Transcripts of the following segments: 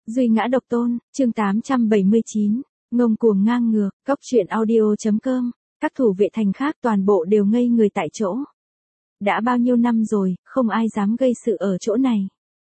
Duy ngã độc tôn, chương 879, ngông cuồng ngang ngược, cóc truyện audio.com, các thủ vệ thành khác toàn bộ đều ngây người tại chỗ. Đã bao nhiêu năm rồi, không ai dám gây sự ở chỗ này.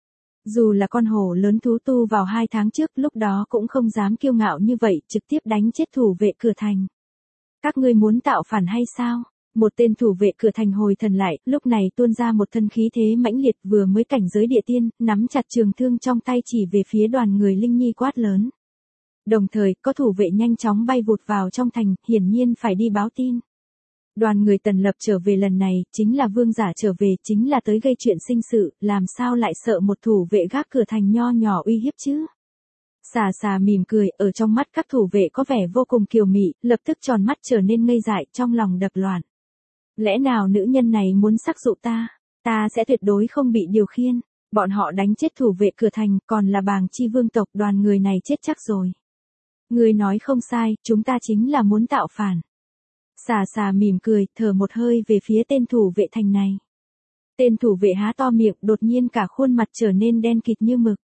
Dù là con hổ lớn thú tu vào 2 tháng trước, lúc đó cũng không dám kiêu ngạo như vậy, trực tiếp đánh chết thủ vệ cửa thành. Các ngươi muốn tạo phản hay sao? Một tên thủ vệ cửa thành hồi thần lại, lúc này tuôn ra một thân khí thế mãnh liệt, vừa mới cảnh giới địa tiên, nắm chặt trường thương trong tay chỉ về phía đoàn người Linh Nhi quát lớn. Đồng thời, có thủ vệ nhanh chóng bay vụt vào trong thành, hiển nhiên phải đi báo tin. Đoàn người Tần Lập trở về lần này, chính là vương giả trở về, chính là tới gây chuyện sinh sự, làm sao lại sợ một thủ vệ gác cửa thành nho nhỏ uy hiếp chứ? Xà xà mỉm cười, ở trong mắt các thủ vệ có vẻ vô cùng kiều mị, lập tức tròn mắt trở nên ngây dại, trong lòng đập loạn. Lẽ nào nữ nhân này muốn sắc dụ ta? Ta sẽ tuyệt đối không bị điều khiển. Bọn họ đánh chết thủ vệ cửa thành, còn là Bàng Chi vương tộc, đoàn người này chết chắc rồi. Người nói không sai, chúng ta chính là muốn tạo phản. Xà xà mỉm cười, thở một hơi về phía tên thủ vệ thành này. Tên thủ vệ há to miệng, đột nhiên cả khuôn mặt trở nên đen kịt như mực.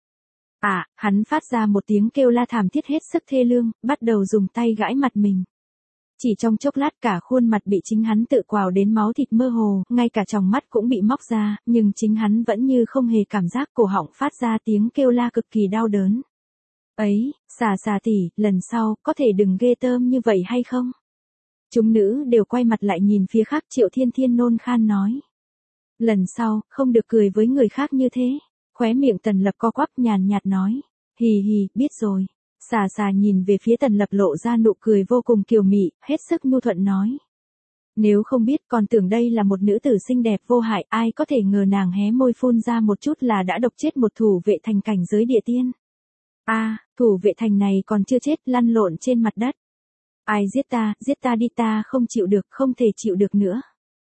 Hắn phát ra một tiếng kêu la thảm thiết hết sức thê lương, bắt đầu dùng tay gãi mặt mình. Chỉ trong chốc lát cả khuôn mặt bị chính hắn tự quào đến máu thịt mơ hồ, ngay cả tròng mắt cũng bị móc ra, nhưng chính hắn vẫn như không hề cảm giác, cổ họng phát ra tiếng kêu la cực kỳ đau đớn. Ấy, xà xà tỷ, lần sau, có thể đừng ghê tởm như vậy hay không? Chúng nữ đều quay mặt lại nhìn phía khác. Triệu Thiên Thiên nôn khan nói. Lần sau, không được cười với người khác như thế. Khóe miệng Tần Lập co quắp nhàn nhạt nói. Hì hì, biết rồi. Xà xà nhìn về phía Tần Lập lộ ra nụ cười vô cùng kiều mị, hết sức nhu thuận nói. Nếu không biết còn tưởng đây là một nữ tử xinh đẹp vô hại, ai có thể ngờ nàng hé môi phun ra một chút là đã độc chết một thủ vệ thành cảnh giới địa tiên. Thủ vệ thành này còn chưa chết, lăn lộn trên mặt đất. Ai giết ta đi, ta không chịu được, không thể chịu được nữa.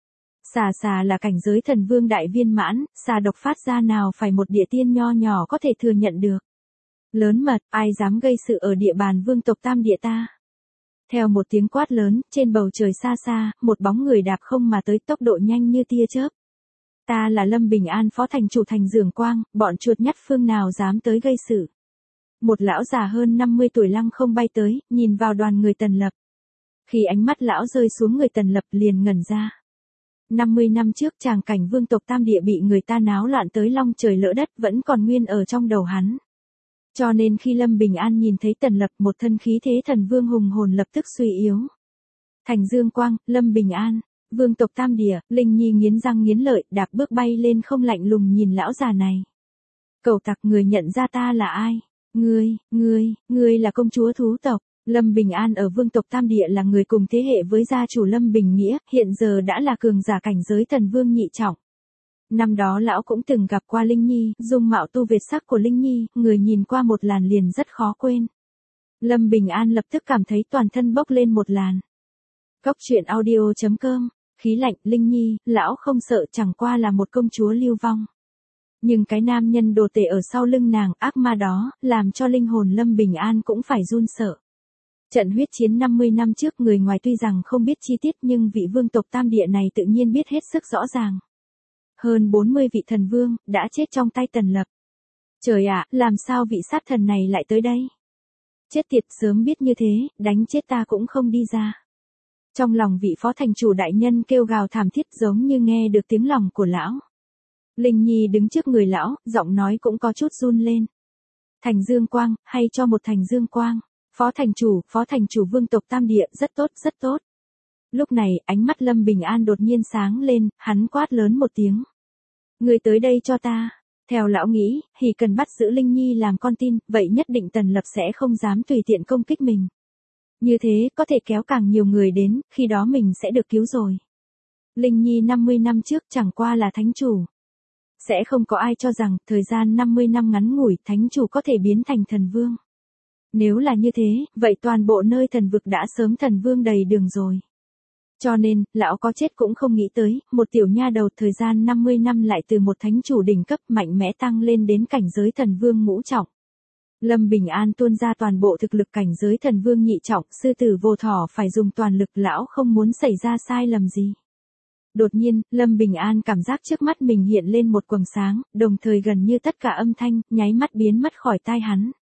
Xà xà là cảnh giới thần vương đại viên mãn, xà độc phát ra nào phải một địa tiên nho nhỏ có thể thừa nhận được. Lớn mật, ai dám gây sự ở địa bàn vương tộc Tam Địa ta. Theo một tiếng quát lớn, trên bầu trời xa xa, một bóng người đạp không mà tới, tốc độ nhanh như tia chớp. Ta là Lâm Bình An, phó thành chủ thành Dường Quang, bọn chuột nhắt phương nào dám tới gây sự. Một lão già hơn 50 tuổi lăng không bay tới, nhìn vào đoàn người Tần Lập. Khi ánh mắt lão rơi xuống người Tần Lập liền ngẩn ra. 50 năm trước tràng cảnh vương tộc Tam Địa bị người ta náo loạn tới long trời lỡ đất vẫn còn nguyên ở trong đầu hắn. Cho nên khi Lâm Bình An nhìn thấy Tần Lập, một thân khí thế thần vương hùng hồn lập tức suy yếu. Thành Dương Quang, Lâm Bình An, vương tộc Tam Địa, Linh Nhi nghiến răng nghiến lợi, đạp bước bay lên không, lạnh lùng nhìn lão già này. Cẩu tặc, người nhận ra ta là ai? Ngươi là công chúa thú tộc. Lâm Bình An ở vương tộc Tam Địa là người cùng thế hệ với gia chủ Lâm Bình Nghĩa, hiện giờ đã là cường giả cảnh giới thần vương nhị trọng. Năm đó lão cũng từng gặp qua Linh Nhi, dung mạo tu việt sắc của Linh Nhi, người nhìn qua một làn liền rất khó quên. Lâm Bình An lập tức cảm thấy toàn thân bốc lên một làn. Cóc truyện audio.com, khí lạnh. Linh Nhi, lão không sợ, chẳng qua là một công chúa lưu vong. Nhưng cái nam nhân đồ tể ở sau lưng nàng, ác ma đó, làm cho linh hồn Lâm Bình An cũng phải run sợ. Trận huyết chiến 50 năm trước, người ngoài tuy rằng không biết chi tiết nhưng vị vương tộc Tam Địa này tự nhiên biết hết sức rõ ràng. Hơn 40 vị thần vương, đã chết trong tay Tần Lập. Trời ạ, làm sao vị sát thần này lại tới đây? Chết tiệt, sớm biết như thế, đánh chết ta cũng không đi ra. Trong lòng vị phó thành chủ đại nhân kêu gào thảm thiết, giống như nghe được tiếng lòng của lão. Linh Nhi đứng trước người lão, giọng nói cũng có chút run lên. Thành Dương Quang, hay cho một Thành Dương Quang. Phó thành chủ vương tộc Tam Địa, rất tốt, rất tốt. Lúc này, ánh mắt Lâm Bình An đột nhiên sáng lên, hắn quát lớn một tiếng. Người tới đây cho ta. Theo lão nghĩ, thì cần bắt giữ Linh Nhi làm con tin, vậy nhất định Tần Lập sẽ không dám tùy tiện công kích mình. Như thế, có thể kéo càng nhiều người đến, khi đó mình sẽ được cứu rồi. Linh Nhi 50 năm trước chẳng qua là thánh chủ. Sẽ không có ai cho rằng, thời gian 50 năm ngắn ngủi, thánh chủ có thể biến thành thần vương. Nếu là như thế, vậy toàn bộ nơi thần vực đã sớm thần vương đầy đường rồi. Cho nên, lão có chết cũng không nghĩ tới, một tiểu nha đầu thời gian 50 năm lại từ một thánh chủ đỉnh cấp mạnh mẽ tăng lên đến cảnh giới thần vương ngũ trọng. Lâm Bình An tuôn ra toàn bộ thực lực cảnh giới thần vương nhị trọng, sư tử vô thỏ phải dùng toàn lực, lão không muốn xảy ra sai lầm gì. Đột nhiên, Lâm Bình An cảm giác trước mắt mình hiện lên một quầng sáng, đồng thời gần như tất cả âm thanh, nháy mắt biến mất khỏi tai hắn.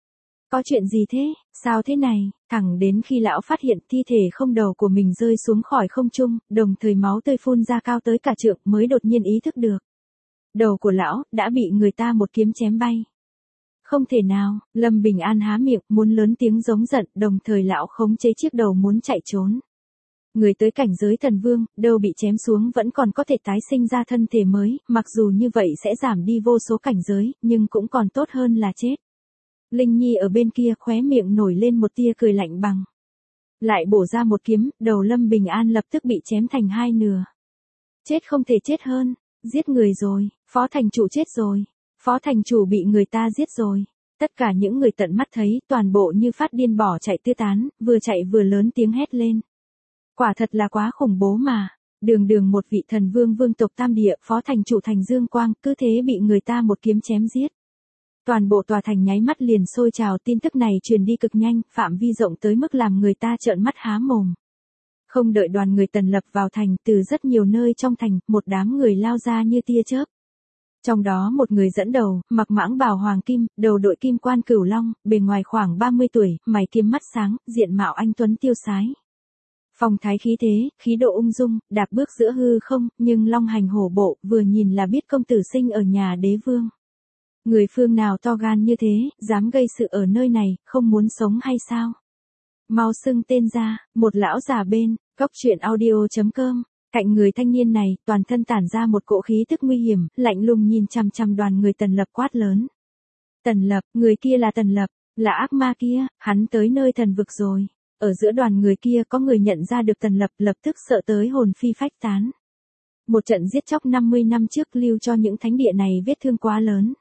Có chuyện gì thế, sao thế này, thẳng đến khi lão phát hiện thi thể không đầu của mình rơi xuống khỏi không trung, đồng thời máu tươi phun ra cao tới cả trượng mới đột nhiên ý thức được. Đầu của lão, đã bị người ta một kiếm chém bay. Không thể nào, Lâm Bình An há miệng, muốn lớn tiếng giống giận, đồng thời lão khống chế chiếc đầu muốn chạy trốn. Người tới cảnh giới thần vương, đâu bị chém xuống vẫn còn có thể tái sinh ra thân thể mới, mặc dù như vậy sẽ giảm đi vô số cảnh giới, nhưng cũng còn tốt hơn là chết. Linh Nhi ở bên kia khóe miệng nổi lên một tia cười lạnh bằng. Lại bổ ra một kiếm, đầu Lâm Bình An lập tức bị chém thành hai nửa. Chết không thể chết hơn, giết người rồi, phó thành chủ chết rồi, phó thành chủ bị người ta giết rồi. Tất cả những người tận mắt thấy toàn bộ như phát điên bỏ chạy tứ tán, vừa chạy vừa lớn tiếng hét lên. Quả thật là quá khủng bố mà. Đường đường một vị thần vương vương tộc tam địa, phó thành chủ thành Dương Quang, cứ thế bị người ta một kiếm chém giết. Toàn bộ tòa thành nháy mắt liền sôi trào, tin tức này truyền đi cực nhanh, phạm vi rộng tới mức làm người ta trợn mắt há mồm. Không đợi đoàn người Tần Lập vào thành, từ rất nhiều nơi trong thành, một đám người lao ra như tia chớp. Trong đó một người dẫn đầu, mặc mãng bào hoàng kim, đầu đội kim quan cửu long, bề ngoài khoảng 30 tuổi, mày kiếm mắt sáng, diện mạo anh tuấn tiêu sái. Phong thái khí thế, khí độ ung dung, đạp bước giữa hư không, nhưng long hành hổ bộ, vừa nhìn là biết công tử sinh ở nhà đế vương. Người phương nào to gan như thế, dám gây sự ở nơi này, không muốn sống hay sao? Mau xưng tên ra, một lão già bên, góc truyện audio.com. Cạnh người thanh niên này, toàn thân tản ra một cỗ khí tức nguy hiểm, lạnh lùng nhìn chằm chằm đoàn người Tần Lập quát lớn. Tần Lập, người kia là Tần Lập, là ác ma kia, hắn tới nơi thần vực rồi. Ở giữa đoàn người kia có người nhận ra được Tần Lập, lập tức sợ tới hồn phi phách tán. Một trận giết chóc 50 năm trước lưu cho những thánh địa này vết thương quá lớn.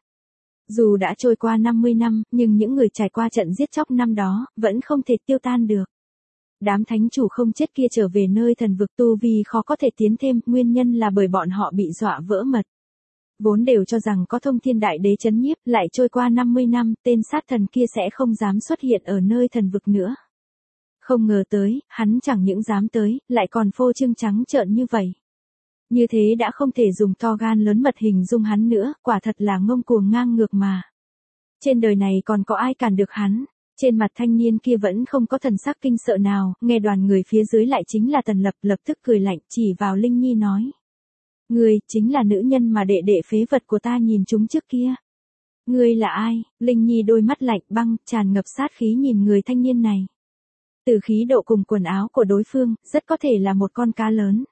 Dù đã trôi qua 50 năm, nhưng những người trải qua trận giết chóc năm đó, vẫn không thể tiêu tan được. Đám thánh chủ không chết kia trở về nơi thần vực tu vi khó có thể tiến thêm, nguyên nhân là bởi bọn họ bị dọa vỡ mật. Vốn đều cho rằng có thông thiên đại đế chấn nhiếp, lại trôi qua 50 năm, tên sát thần kia sẽ không dám xuất hiện ở nơi thần vực nữa. Không ngờ tới, hắn chẳng những dám tới, lại còn phô trương trắng trợn như vậy. Như thế đã không thể dùng to gan lớn mật hình dung hắn nữa, quả thật là ngông cuồng ngang ngược mà. Trên đời này còn có ai cản được hắn? Trên mặt thanh niên kia vẫn không có thần sắc kinh sợ nào, nghe đoàn người phía dưới lại chính là Tần Lập, lập tức cười lạnh chỉ vào Linh Nhi nói. Ngươi, chính là nữ nhân mà đệ đệ phế vật của ta nhìn chúng trước kia. Ngươi là ai? Linh Nhi đôi mắt lạnh băng, tràn ngập sát khí nhìn người thanh niên này. Từ khí độ cùng quần áo của đối phương, rất có thể là một con cá lớn.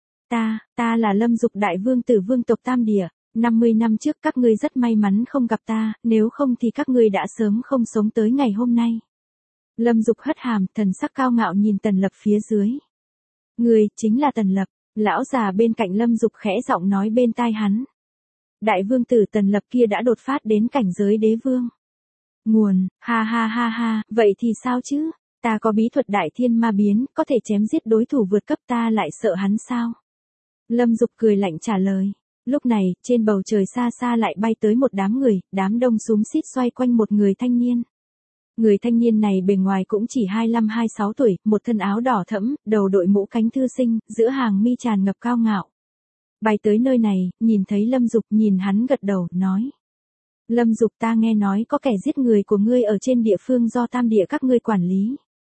Ta là Lâm Dục đại vương tử vương tộc Tam Địa. 50 năm trước các ngươi rất may mắn không gặp ta, nếu không thì các ngươi đã sớm không sống tới ngày hôm nay. Lâm Dục hất hàm, thần sắc cao ngạo nhìn Tần Lập phía dưới. Ngươi, chính là Tần Lập, lão già bên cạnh Lâm Dục khẽ giọng nói bên tai hắn. Đại vương tử Tần Lập kia đã đột phát đến cảnh giới đế vương. Nguồn, ha ha ha ha, vậy thì sao chứ? Ta có bí thuật đại thiên ma biến, có thể chém giết đối thủ vượt cấp, ta lại sợ hắn sao? Lâm Dục cười lạnh trả lời. Lúc này, trên bầu trời xa xa lại bay tới một đám người, đám đông xúm xít xoay quanh một người thanh niên. Người thanh niên này bề ngoài cũng chỉ 25-26 tuổi, một thân áo đỏ thẫm, đầu đội mũ cánh thư sinh, giữa hàng mi tràn ngập cao ngạo. Bay tới nơi này, nhìn thấy Lâm Dục, nhìn hắn gật đầu, nói. Lâm Dục, ta nghe nói có kẻ giết người của ngươi ở trên địa phương do Tam Địa các ngươi quản lý.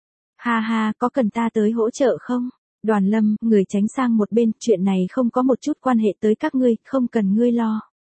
Ha ha, có cần ta tới hỗ trợ không? Đoàn Lâm, người tránh sang một bên, chuyện này không có một chút quan hệ tới các ngươi, không cần ngươi lo.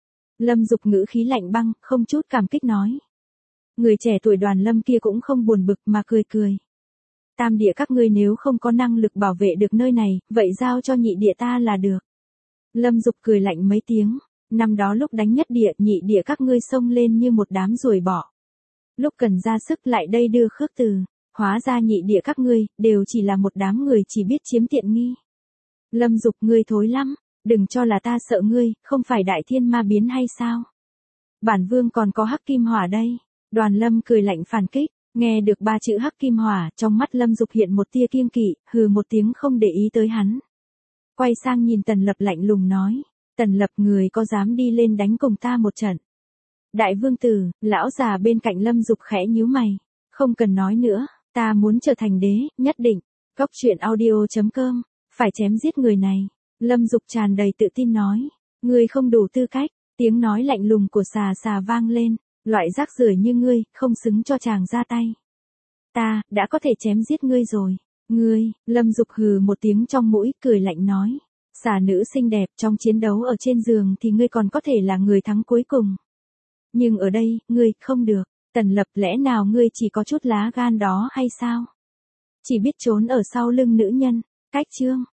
Lâm Dục ngữ khí lạnh băng, không chút cảm kích nói. Người trẻ tuổi Đoàn Lâm kia cũng không buồn bực mà cười cười. Tam Địa các ngươi nếu không có năng lực bảo vệ được nơi này, vậy giao cho nhị địa ta là được. Lâm Dục cười lạnh mấy tiếng, năm đó lúc đánh nhất địa, nhị địa các ngươi xông lên như một đám ruồi bọ. Lúc cần ra sức lại đây đưa khước từ. Hóa ra nhị địa các ngươi, đều chỉ là một đám người chỉ biết chiếm tiện nghi. Lâm Dục, ngươi thối lắm, đừng cho là ta sợ ngươi, không phải đại thiên ma biến hay sao? Bản vương còn có hắc kim hỏa đây. Đoàn Lâm cười lạnh phản kích, nghe được ba chữ hắc kim hỏa, trong mắt Lâm Dục hiện một tia kiêng kỵ, hừ một tiếng không để ý tới hắn. Quay sang nhìn Tần Lập lạnh lùng nói, Tần Lập, người có dám đi lên đánh cùng ta một trận? Đại vương tử, lão già bên cạnh Lâm Dục khẽ nhíu mày, không cần nói nữa. Ta muốn trở thành đế, nhất định. Góc truyện audio.com. Phải chém giết người này. Lâm Dục tràn đầy tự tin nói. Ngươi không đủ tư cách. Tiếng nói lạnh lùng của xà xà vang lên. Loại rác rưởi như ngươi, không xứng cho chàng ra tay. Ta, đã có thể chém giết ngươi rồi. Ngươi, Lâm Dục hừ một tiếng trong mũi, cười lạnh nói. Xà nữ xinh đẹp, trong chiến đấu ở trên giường thì ngươi còn có thể là người thắng cuối cùng. Nhưng ở đây, ngươi, không được. Tần Lập, lẽ nào ngươi chỉ có chút lá gan đó hay sao? Chỉ biết trốn ở sau lưng nữ nhân. Cách chương.